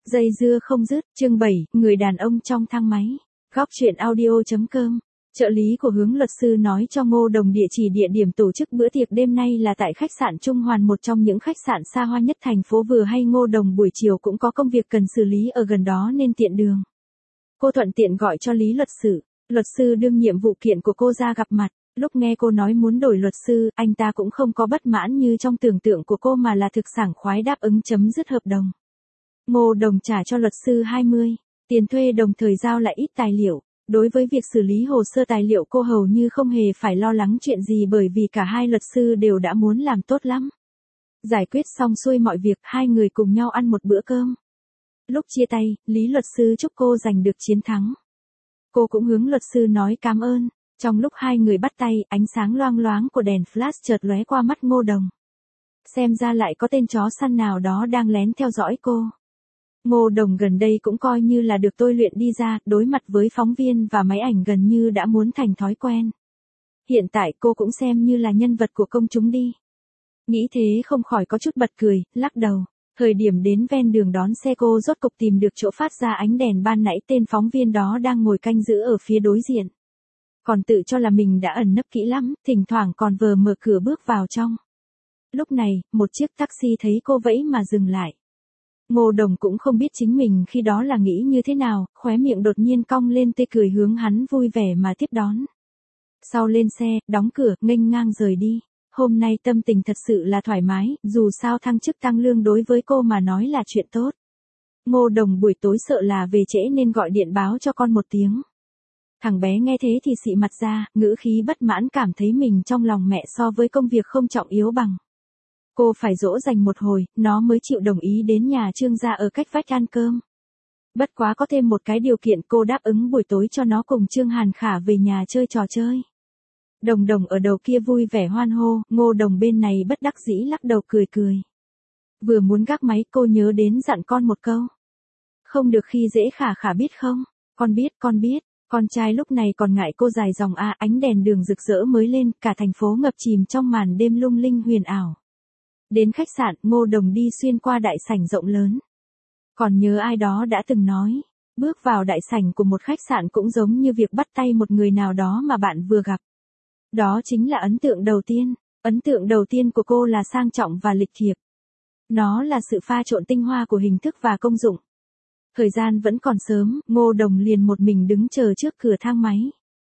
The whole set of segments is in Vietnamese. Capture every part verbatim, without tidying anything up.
Dây dưa không dứt, chương bảy, người đàn ông trong thang máy. Góc truyện audio.com. Trợ lý của Hướng luật sư nói cho Ngô Đồng địa chỉ địa điểm tổ chức bữa tiệc đêm nay là tại khách sạn Trung Hoàn, một trong những khách sạn xa hoa nhất thành phố. Vừa hay Ngô Đồng buổi chiều cũng có công việc cần xử lý ở gần đó nên tiện đường. Cô thuận tiện gọi cho Lý luật sư. Luật sư đương nhiệm vụ kiện của cô ra gặp mặt. Lúc nghe cô nói muốn đổi luật sư, anh ta cũng không có bất mãn như trong tưởng tượng của cô mà là thực sảng khoái đáp ứng chấm dứt hợp đồng. Ngô Đồng trả cho luật sư hai mươi tiền thuê, đồng thời giao lại ít tài liệu. Đối với việc xử lý hồ sơ tài liệu, cô hầu như không hề phải lo lắng chuyện gì bởi vì cả hai luật sư đều đã muốn làm tốt lắm. Giải quyết xong xuôi mọi việc, hai người cùng nhau ăn một bữa cơm. Lúc chia tay, Lý luật sư chúc cô giành được chiến thắng. Cô cũng hướng luật sư nói cảm ơn. Trong lúc hai người bắt tay, ánh sáng loang loáng của đèn flash chợt lóe qua mắt Ngô Đồng. Xem ra lại có tên chó săn nào đó đang lén theo dõi cô. Ngô Đồng gần đây cũng coi như là được tôi luyện đi ra, đối mặt với phóng viên và máy ảnh gần như đã muốn thành thói quen. Hiện tại cô cũng xem như là nhân vật của công chúng đi. Nghĩ thế không khỏi có chút bật cười, lắc đầu. Thời điểm đến ven đường đón xe, cô rốt cục tìm được chỗ phát ra ánh đèn ban nãy tên phóng viên đó đang ngồi canh giữ ở phía đối diện. Còn tự cho là mình đã ẩn nấp kỹ lắm, thỉnh thoảng còn vờ mở cửa bước vào trong. Lúc này, một chiếc taxi thấy cô vẫy mà dừng lại. Ngô Đồng cũng không biết chính mình khi đó là nghĩ như thế nào, khóe miệng đột nhiên cong lên tươi cười hướng hắn vui vẻ mà tiếp đón. Sau lên xe, đóng cửa, nghênh ngang rời đi. Hôm nay tâm tình thật sự là thoải mái, dù sao thăng chức tăng lương đối với cô mà nói là chuyện tốt. Ngô Đồng buổi tối sợ là về trễ nên gọi điện báo cho con một tiếng. Thằng bé nghe thế thì xị mặt ra, ngữ khí bất mãn, cảm thấy mình trong lòng mẹ so với công việc không trọng yếu bằng. Cô phải dỗ dành một hồi, nó mới chịu đồng ý đến nhà Trương gia ở cách vách ăn cơm. Bất quá có thêm một cái điều kiện, cô đáp ứng buổi tối cho nó cùng Trương Hàn Khả về nhà chơi trò chơi. Đồng Đồng ở đầu kia vui vẻ hoan hô, Ngô Đồng bên này bất đắc dĩ lắc đầu cười cười. Vừa muốn gác máy, cô nhớ đến dặn con một câu. Không được khi dễ Khả Khả biết không? Con biết, con biết. Con trai lúc này còn ngại cô dài dòng a, ánh đèn đường rực rỡ mới lên, cả thành phố ngập chìm trong màn đêm lung linh huyền ảo. Đến khách sạn, Ngô Đồng đi xuyên qua đại sảnh rộng lớn. Còn nhớ ai đó đã từng nói, bước vào đại sảnh của một khách sạn cũng giống như việc bắt tay một người nào đó mà bạn vừa gặp. Đó chính là ấn tượng đầu tiên. Ấn tượng đầu tiên của cô là sang trọng và lịch thiệp. Nó là sự pha trộn tinh hoa của hình thức và công dụng. Thời gian vẫn còn sớm, Ngô Đồng liền một mình đứng chờ trước cửa thang máy.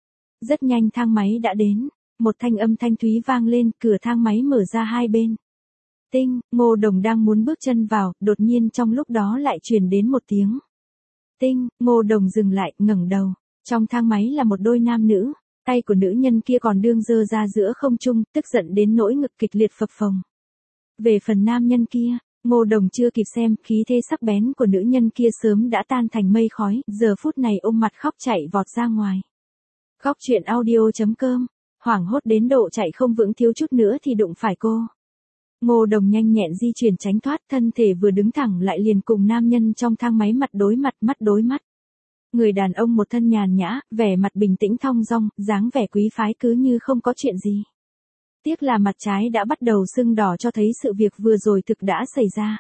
Rất nhanh thang máy đã đến, một thanh âm thanh thúy vang lên, cửa thang máy mở ra hai bên. Tinh, Ngô Đồng đang muốn bước chân vào, đột nhiên trong lúc đó lại truyền đến một tiếng. Tinh, Ngô Đồng dừng lại, ngẩng đầu. Trong thang máy là một đôi nam nữ, tay của nữ nhân kia còn đương giơ ra giữa không trung, tức giận đến nỗi ngực kịch liệt phập phồng. Về phần nam nhân kia, Ngô Đồng chưa kịp xem, khí thế sắc bén của nữ nhân kia sớm đã tan thành mây khói, giờ phút này ôm mặt khóc chạy vọt ra ngoài. Góc truyện audio.com, hoảng hốt đến độ chạy không vững, thiếu chút nữa thì đụng phải cô. Ngô Đồng nhanh nhẹn di chuyển tránh thoát, thân thể vừa đứng thẳng lại liền cùng nam nhân trong thang máy mặt đối mặt, mắt đối mắt. Người đàn ông một thân nhàn nhã, vẻ mặt bình tĩnh thong dong, dáng vẻ quý phái cứ như không có chuyện gì. Tiếc là mặt trái đã bắt đầu sưng đỏ cho thấy sự việc vừa rồi thực đã xảy ra.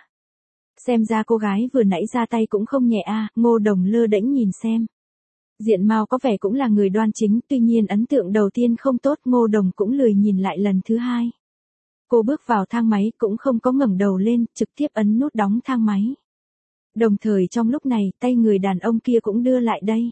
Xem ra cô gái vừa nãy ra tay cũng không nhẹ a. Ngô Đồng lơ đễnh nhìn xem. Diện mạo có vẻ cũng là người đoan chính, tuy nhiên ấn tượng đầu tiên không tốt, Ngô Đồng cũng lười nhìn lại lần thứ hai. Cô bước vào thang máy cũng không có ngẩng đầu lên, trực tiếp ấn nút đóng thang máy. Đồng thời trong lúc này, tay người đàn ông kia cũng đưa lại đây.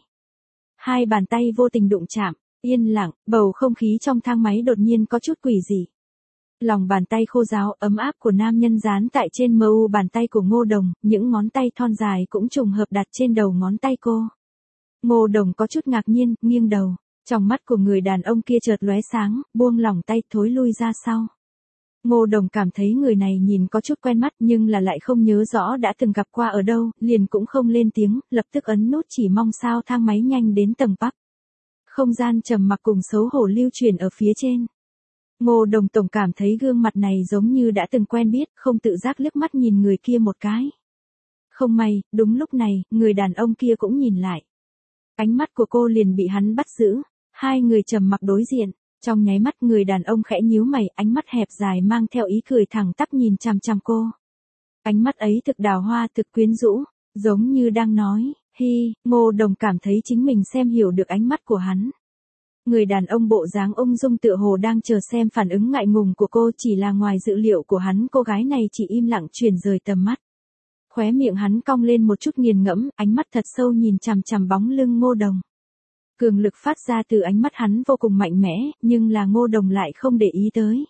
Hai bàn tay vô tình đụng chạm, yên lặng, bầu không khí trong thang máy đột nhiên có chút quỷ dị. Lòng bàn tay khô ráo ấm áp của nam nhân dán tại trên mờ u bàn tay của Ngô Đồng, những ngón tay thon dài cũng trùng hợp đặt trên đầu ngón tay cô. Ngô Đồng có chút ngạc nhiên, nghiêng đầu, trong mắt của người đàn ông kia chợt lóe sáng, buông lỏng tay thối lui ra sau. Ngô Đồng cảm thấy người này nhìn có chút quen mắt nhưng là lại không nhớ rõ đã từng gặp qua ở đâu, liền cũng không lên tiếng, lập tức ấn nút chỉ mong sao thang máy nhanh đến tầng bắc. Không gian trầm mặc cùng xấu hổ lưu truyền ở phía trên. Ngô Đồng tổng cảm thấy gương mặt này giống như đã từng quen biết, không tự giác liếc mắt nhìn người kia một cái. Không may, đúng lúc này, người đàn ông kia cũng nhìn lại. Ánh mắt của cô liền bị hắn bắt giữ, hai người trầm mặc đối diện. Trong nháy mắt người đàn ông khẽ nhíu mày, ánh mắt hẹp dài mang theo ý cười thẳng tắp nhìn chằm chằm cô. Ánh mắt ấy thực đào hoa, thực quyến rũ, Giống như đang nói, hi, Ngô Đồng cảm thấy chính mình xem hiểu được ánh mắt của hắn. Người đàn ông bộ dáng ung dung tựa hồ đang chờ xem phản ứng ngại ngùng của cô, chỉ là ngoài dự liệu của hắn, cô gái này chỉ im lặng chuyển rời tầm mắt. Khóe miệng hắn cong lên một chút nghiền ngẫm, ánh mắt thật sâu nhìn chằm chằm bóng lưng Ngô Đồng. Cường lực phát ra từ ánh mắt hắn vô cùng mạnh mẽ, nhưng là Ngô Đồng lại không để ý tới.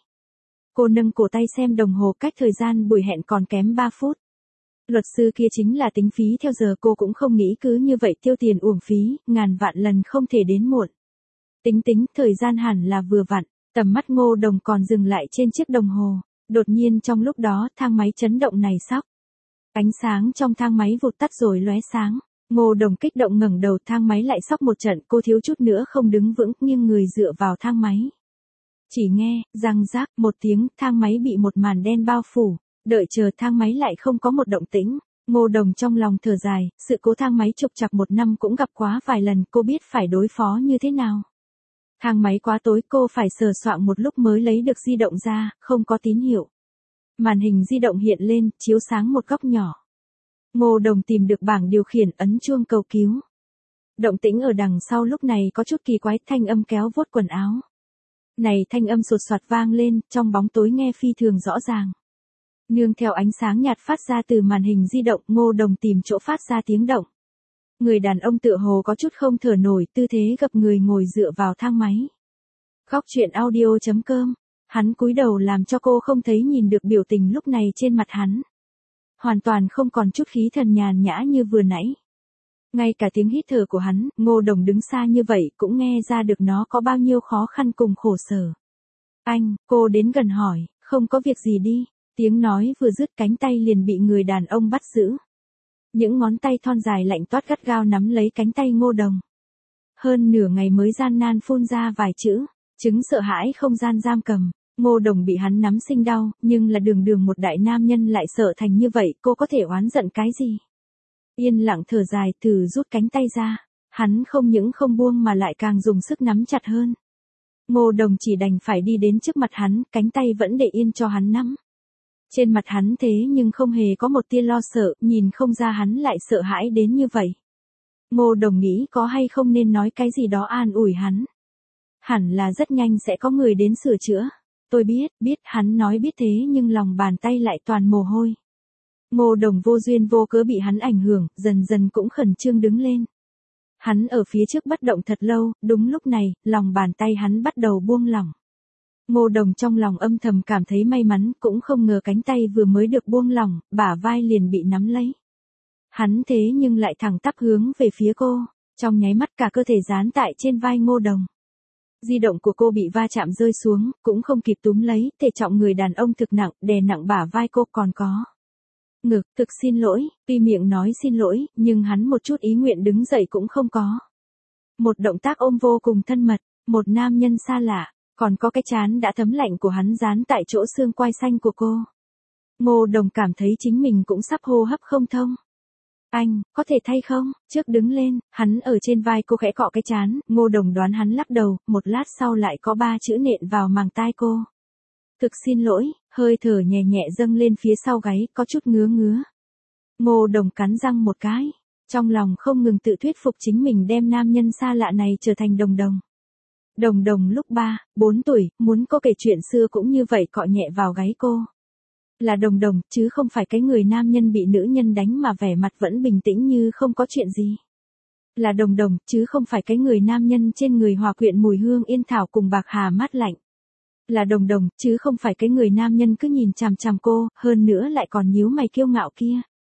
Cô nâng cổ tay xem đồng hồ, cách thời gian buổi hẹn còn kém ba phút. Luật sư kia chính là tính phí theo giờ, cô cũng không nghĩ cứ như vậy tiêu tiền uổng phí, ngàn vạn lần không thể đến muộn. Tính tính, thời gian hẳn là vừa vặn, tầm mắt Ngô Đồng còn dừng lại trên chiếc đồng hồ. Đột nhiên trong lúc đó, thang máy chấn động này sóc. Ánh sáng trong thang máy vụt tắt rồi lóe sáng. Ngô Đồng kích động ngẩng đầu, thang máy lại sóc một trận, cô thiếu chút nữa không đứng vững, nghiêng người dựa vào thang máy. Chỉ nghe, răng rác, một tiếng, thang máy bị một màn đen bao phủ. Đợi chờ thang máy lại không có một động tĩnh. Ngô Đồng trong lòng thở dài, sự cố thang máy trục trặc một năm cũng gặp quá vài lần, cô biết phải đối phó như thế nào. Thang máy quá tối, cô phải sờ soạng một lúc mới lấy được di động ra, không có tín hiệu. Màn hình di động hiện lên, chiếu sáng một góc nhỏ. Ngô Đồng tìm được bảng điều khiển, ấn chuông cầu cứu. Động tĩnh ở đằng sau lúc này có chút kỳ quái, thanh âm kéo vuốt quần áo. Này thanh âm sột soạt vang lên, trong bóng tối nghe phi thường rõ ràng. Nương theo ánh sáng nhạt phát ra từ màn hình di động, Ngô Đồng tìm chỗ phát ra tiếng động. Người đàn ông tựa hồ có chút không thở nổi, tư thế gập người ngồi dựa vào thang máy. Góc truyện audio chấm com. Hắn cúi đầu làm cho cô không thấy nhìn được biểu tình lúc này trên mặt hắn. Hoàn toàn không còn chút khí thần nhàn nhã như vừa nãy. Ngay cả tiếng hít thở của hắn, Ngô Đồng đứng xa như vậy cũng nghe ra được nó có bao nhiêu khó khăn cùng khổ sở. Anh, cô đến gần hỏi, không có việc gì đi. Tiếng nói vừa dứt, cánh tay liền bị người đàn ông bắt giữ. Những ngón tay thon dài lạnh toát gắt gao nắm lấy cánh tay Ngô Đồng. Hơn nửa ngày mới gian nan phun ra vài chữ, chứng sợ hãi không gian giam cầm. Ngô Đồng bị hắn nắm sinh đau, nhưng là đường đường một đại nam nhân lại sợ thành như vậy, cô có thể oán giận cái gì? Yên lặng thở dài, thử rút cánh tay ra. Hắn không những không buông mà lại càng dùng sức nắm chặt hơn. Ngô Đồng chỉ đành phải đi đến trước mặt hắn, cánh tay vẫn để yên cho hắn nắm. Trên mặt hắn thế nhưng không hề có một tia lo sợ, nhìn không ra hắn lại sợ hãi đến như vậy. Ngô Đồng nghĩ có hay không nên nói cái gì đó an ủi hắn. Hẳn là rất nhanh sẽ có người đến sửa chữa. Tôi biết, biết, hắn nói biết thế nhưng lòng bàn tay lại toàn mồ hôi. Ngô Đồng vô duyên vô cớ bị hắn ảnh hưởng, dần dần cũng khẩn trương đứng lên. Hắn ở phía trước bất động thật lâu, đúng lúc này, lòng bàn tay hắn bắt đầu buông lỏng. Ngô Đồng trong lòng âm thầm cảm thấy may mắn, cũng không ngờ cánh tay vừa mới được buông lỏng, bả vai liền bị nắm lấy. Hắn thế nhưng lại thẳng tắp hướng về phía cô, trong nháy mắt cả cơ thể dán tại trên vai Ngô Đồng. Di động của cô bị va chạm rơi xuống, cũng không kịp túm lấy, thể trọng người đàn ông thực nặng, đè nặng bả vai cô còn có. Ngực, thực xin lỗi, tuy miệng nói xin lỗi, nhưng hắn một chút ý nguyện đứng dậy cũng không có. Một động tác ôm vô cùng thân mật, một nam nhân xa lạ, còn có cái trán đã thấm lạnh của hắn dán tại chỗ xương quai xanh của cô. Ngô Đồng cảm thấy chính mình cũng sắp hô hấp không thông. Anh, có thể thay không? Trước đứng lên, hắn ở trên vai cô khẽ cọ cái trán, Ngô Đồng đoán hắn lắc đầu, một lát sau lại có ba chữ nện vào màng tai cô. Thực xin lỗi, hơi thở nhẹ nhẹ dâng lên phía sau gáy, có chút ngứa ngứa. Ngô Đồng cắn răng một cái, trong lòng không ngừng tự thuyết phục chính mình đem nam nhân xa lạ này trở thành Đồng Đồng. Đồng Đồng lúc ba, bốn tuổi, muốn cô kể chuyện xưa cũng như vậy cọ nhẹ vào gáy cô. Là Đồng Đồng, chứ không phải cái người nam nhân bị nữ nhân đánh mà vẻ mặt vẫn bình tĩnh như không có chuyện gì. Là Đồng Đồng, chứ không phải cái người nam nhân trên người hòa quyện mùi hương yên thảo cùng bạc hà mát lạnh. Là Đồng Đồng, chứ không phải cái người nam nhân cứ nhìn chằm chằm cô, hơn nữa lại còn nhíu mày kiêu ngạo kia.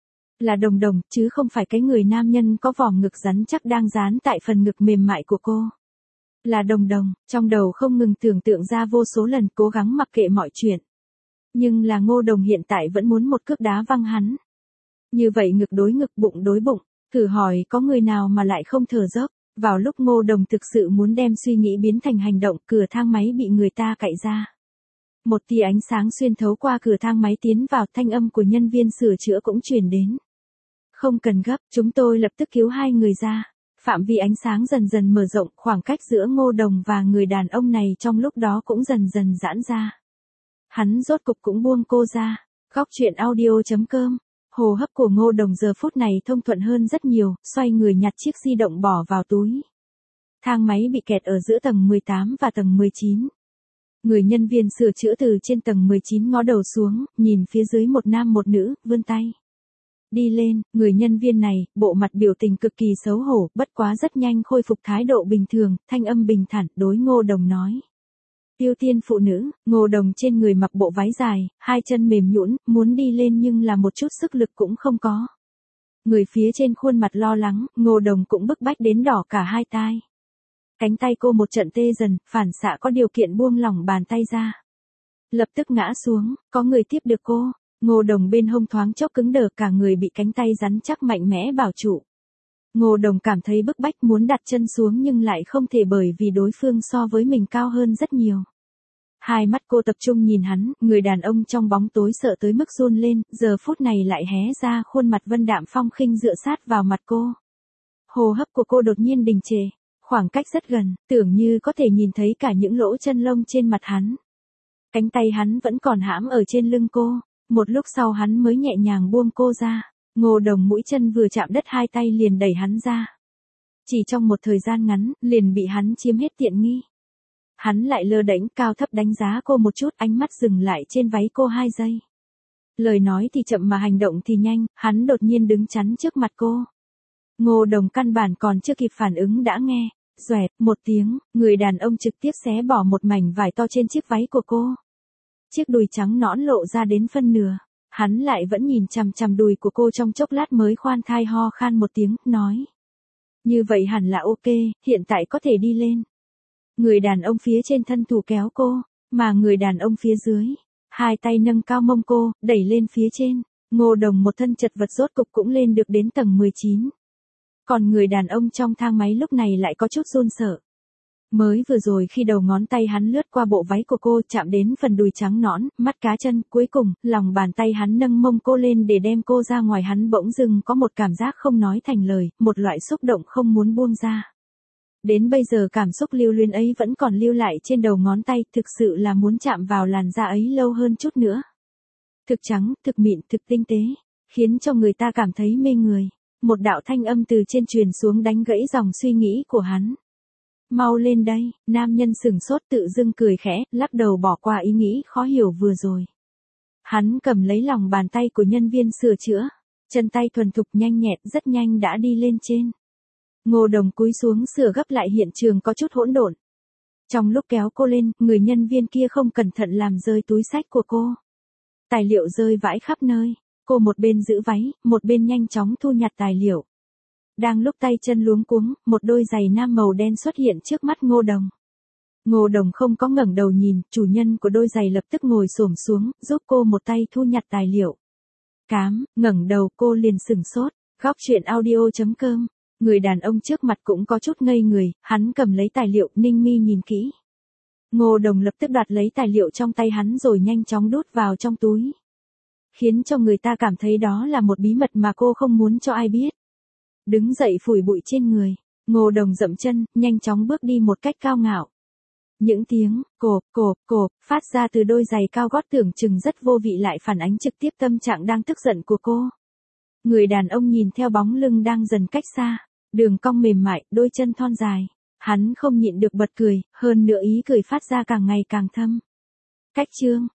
Là Đồng Đồng, chứ không phải cái người nam nhân có vòng ngực rắn chắc đang dán tại phần ngực mềm mại của cô. Là Đồng Đồng, trong đầu không ngừng tưởng tượng ra vô số lần, cố gắng mặc kệ mọi chuyện. Nhưng là Ngô Đồng hiện tại vẫn muốn một cước đá văng hắn. Như vậy ngực đối ngực, bụng đối bụng, thử hỏi có người nào mà lại không thở dốc. Vào lúc Ngô Đồng thực sự muốn đem suy nghĩ biến thành hành động, cửa thang máy bị người ta cạy ra. Một tia ánh sáng xuyên thấu qua cửa thang máy tiến vào, thanh âm của nhân viên sửa chữa cũng truyền đến. Không cần gấp, chúng tôi lập tức cứu hai người ra. Phạm vi ánh sáng dần dần mở rộng, khoảng cách giữa Ngô Đồng và người đàn ông này trong lúc đó cũng dần dần giãn ra. Hắn rốt cục cũng buông cô ra. Góc truyện audio chấm com Hô hấp của Ngô Đồng giờ phút này thông thuận hơn rất nhiều, xoay người nhặt chiếc di động bỏ vào túi. Thang máy bị kẹt ở giữa tầng mười tám và tầng mười chín. Người nhân viên sửa chữa từ trên tầng mười chín ngó đầu xuống, nhìn phía dưới một nam một nữ, vươn tay. Đi lên, người nhân viên này, bộ mặt biểu tình cực kỳ xấu hổ, bất quá rất nhanh khôi phục thái độ bình thường, thanh âm bình thản, đối Ngô Đồng nói. Ưu tiên phụ nữ, Ngô Đồng trên người mặc bộ váy dài, hai chân mềm nhũn, muốn đi lên nhưng là một chút sức lực cũng không có. Người phía trên khuôn mặt lo lắng, Ngô Đồng cũng bức bách đến đỏ cả hai tai. Cánh tay cô một trận tê dần, phản xạ có điều kiện buông lỏng bàn tay ra. Lập tức ngã xuống, có người tiếp được cô. Ngô Đồng bên hông thoáng chốc cứng đờ, cả người bị cánh tay rắn chắc mạnh mẽ bảo trụ. Ngô Đồng cảm thấy bức bách muốn đặt chân xuống nhưng lại không thể bởi vì đối phương so với mình cao hơn rất nhiều. Hai mắt cô tập trung nhìn hắn, người đàn ông trong bóng tối sợ tới mức run lên, giờ phút này lại hé ra khuôn mặt vân đạm phong khinh dựa sát vào mặt cô. Hô hấp của cô đột nhiên đình trệ, khoảng cách rất gần, tưởng như có thể nhìn thấy cả những lỗ chân lông trên mặt hắn. Cánh tay hắn vẫn còn hãm ở trên lưng cô, một lúc sau hắn mới nhẹ nhàng buông cô ra. Ngô Đồng mũi chân vừa chạm đất hai tay liền đẩy hắn ra. Chỉ trong một thời gian ngắn, liền bị hắn chiếm hết tiện nghi. Hắn lại lơ đễnh cao thấp đánh giá cô một chút, ánh mắt dừng lại trên váy cô hai giây. Lời nói thì chậm mà hành động thì nhanh, hắn đột nhiên đứng chắn trước mặt cô. Ngô Đồng căn bản còn chưa kịp phản ứng đã nghe, xoẹt, một tiếng, người đàn ông trực tiếp xé bỏ một mảnh vải to trên chiếc váy của cô. Chiếc đùi trắng nõn lộ ra đến phân nửa. Hắn lại vẫn nhìn chằm chằm đùi của cô trong chốc lát mới khoan thai ho khan một tiếng, nói. Như vậy hẳn là ok, hiện tại có thể đi lên. Người đàn ông phía trên thân thủ kéo cô, mà người đàn ông phía dưới, hai tay nâng cao mông cô, đẩy lên phía trên. Ngô Đồng một thân chật vật rốt cục cũng lên được đến tầng mười chín. Còn người đàn ông trong thang máy lúc này lại có chút run sợ. Mới vừa rồi khi đầu ngón tay hắn lướt qua bộ váy của cô chạm đến phần đùi trắng nõn, mắt cá chân, cuối cùng, lòng bàn tay hắn nâng mông cô lên để đem cô ra ngoài, hắn bỗng dưng có một cảm giác không nói thành lời, một loại xúc động không muốn buông ra. Đến bây giờ cảm xúc lưu luyến ấy vẫn còn lưu lại trên đầu ngón tay, thực sự là muốn chạm vào làn da ấy lâu hơn chút nữa. Thực trắng, thực mịn, thực tinh tế, khiến cho người ta cảm thấy mê người. Một đạo thanh âm từ trên truyền xuống đánh gãy dòng suy nghĩ của hắn. Mau lên đây, nam nhân sừng sốt tự dưng cười khẽ, lắc đầu bỏ qua ý nghĩ khó hiểu vừa rồi. Hắn cầm lấy lòng bàn tay của nhân viên sửa chữa, chân tay thuần thục nhanh nhẹn rất nhanh đã đi lên trên. Ngô Đồng cúi xuống sửa gấp lại hiện trường có chút hỗn độn. Trong lúc kéo cô lên, người nhân viên kia không cẩn thận làm rơi túi xách của cô. Tài liệu rơi vãi khắp nơi, cô một bên giữ váy, một bên nhanh chóng thu nhặt tài liệu. Đang lúc tay chân luống cuống, một đôi giày nam màu đen xuất hiện trước mắt Ngô Đồng. Ngô Đồng không có ngẩng đầu nhìn, chủ nhân của đôi giày lập tức ngồi xổm xuống, giúp cô một tay thu nhặt tài liệu. Cám, ngẩng đầu cô liền sửng sốt, góc truyện audio chấm com. Người đàn ông trước mặt cũng có chút ngây người, hắn cầm lấy tài liệu, ninh mi nhìn kỹ. Ngô Đồng lập tức đoạt lấy tài liệu trong tay hắn rồi nhanh chóng đút vào trong túi. Khiến cho người ta cảm thấy đó là một bí mật mà cô không muốn cho ai biết. Đứng dậy phủi bụi trên người, Ngô Đồng dậm chân, nhanh chóng bước đi một cách cao ngạo. Những tiếng, cộp, cộp, cộp, phát ra từ đôi giày cao gót tưởng chừng rất vô vị lại phản ánh trực tiếp tâm trạng đang tức giận của cô. Người đàn ông nhìn theo bóng lưng đang dần cách xa, đường cong mềm mại, đôi chân thon dài. Hắn không nhịn được bật cười, hơn nữa ý cười phát ra càng ngày càng thâm. Cách chương,